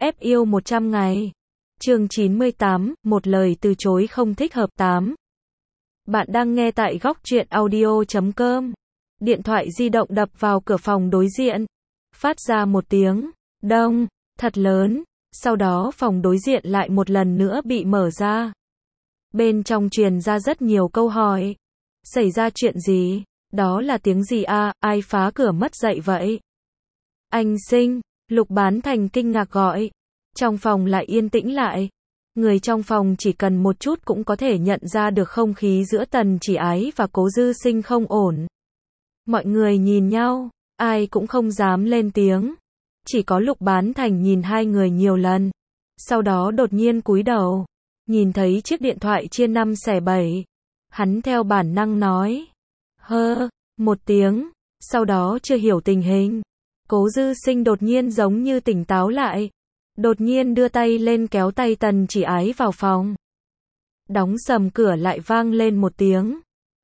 Ép yêu 100 ngày. Chương 98, một lời từ chối không thích hợp 8. Bạn đang nghe tại góc truyện audio.com. Điện thoại di động đập vào cửa phòng đối diện. Phát ra một tiếng đong thật lớn. Sau đó phòng đối diện lại một lần nữa bị mở ra. Bên trong truyền ra rất nhiều câu hỏi. Xảy ra chuyện gì? Đó là tiếng gì à? Ai phá cửa mất dậy vậy? Anh Sinh, Lục Bán Thành kinh ngạc gọi. Trong phòng lại yên tĩnh lại. Người trong phòng chỉ cần một chút cũng có thể nhận ra được không khí giữa Tần Chỉ Ái và Cố Dư Sinh không ổn. Mọi người nhìn nhau, ai cũng không dám lên tiếng. Chỉ có Lục Bán Thành nhìn hai người nhiều lần. Sau đó đột nhiên cúi đầu, nhìn thấy chiếc điện thoại chia 5 xẻ 7. Hắn theo bản năng nói một tiếng, sau đó chưa hiểu tình hình. Cố Dư Sinh đột nhiên giống như tỉnh táo lại. Đột nhiên đưa tay lên kéo tay Tần Chỉ Ái vào phòng. Đóng sầm cửa lại vang lên một tiếng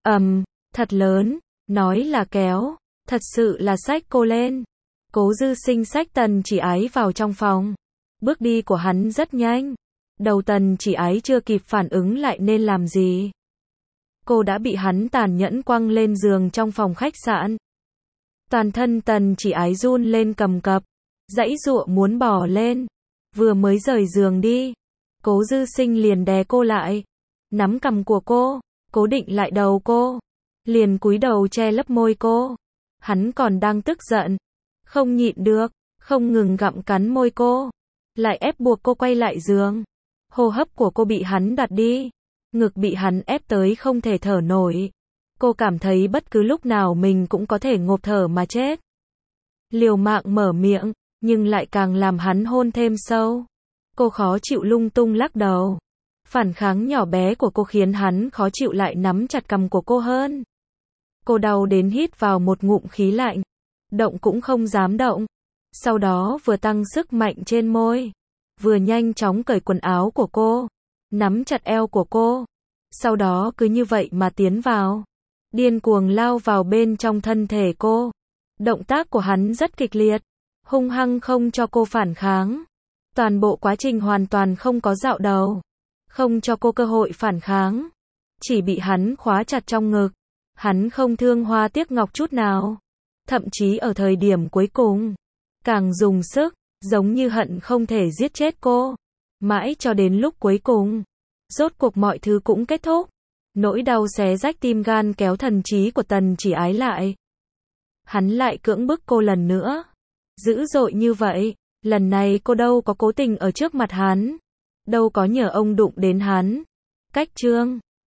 thật lớn, nói là kéo, thật sự là xách cô lên. Cố Dư Sinh xách Tần Chỉ Ái vào trong phòng. Bước đi của hắn rất nhanh. Đầu Tần Chỉ Ái chưa kịp phản ứng lại nên làm gì. Cô đã bị hắn tàn nhẫn quăng lên giường trong phòng khách sạn. Toàn thân Tần Chỉ Ái run lên cầm cập, giãy giụa muốn bỏ lên. Vừa mới rời giường đi, Cố Dư Sinh liền đè cô lại, nắm cằm của cô, cố định lại đầu cô, liền cúi đầu che lấp môi cô. Hắn còn đang tức giận, không nhịn được, không ngừng gặm cắn môi cô, lại ép buộc cô quay lại giường. Hô hấp của cô bị hắn đoạt đi, ngực bị hắn ép tới không thể thở nổi. Cô cảm thấy bất cứ lúc nào mình cũng có thể ngộp thở mà chết. Liều mạng mở miệng, nhưng lại càng làm hắn hôn thêm sâu. Cô khó chịu lung tung lắc đầu. Phản kháng nhỏ bé của cô khiến hắn khó chịu lại nắm chặt cằm của cô hơn. Cô đau đến hít vào một ngụm khí lạnh. Động cũng không dám động. Sau đó vừa tăng sức mạnh trên môi, vừa nhanh chóng cởi quần áo của cô, nắm chặt eo của cô. Sau đó cứ như vậy mà tiến vào, điên cuồng lao vào bên trong thân thể cô. Động tác của hắn rất kịch liệt, hung hăng không cho cô phản kháng. Toàn bộ quá trình hoàn toàn không có dạo đầu, không cho cô cơ hội phản kháng. Chỉ bị hắn khóa chặt trong ngực. Hắn không thương hoa tiếc ngọc chút nào. Thậm chí ở thời điểm cuối cùng, càng dùng sức, giống như hận không thể giết chết cô. Mãi cho đến lúc cuối cùng, rốt cuộc mọi thứ cũng kết thúc. Nỗi đau xé rách tim gan kéo thần trí của Tần Chỉ Ái lại. Hắn lại cưỡng bức cô lần nữa. Dữ dội như vậy, lần này cô đâu có cố tình ở trước mặt hắn, đâu có nhờ ông đụng đến hắn. Cách chương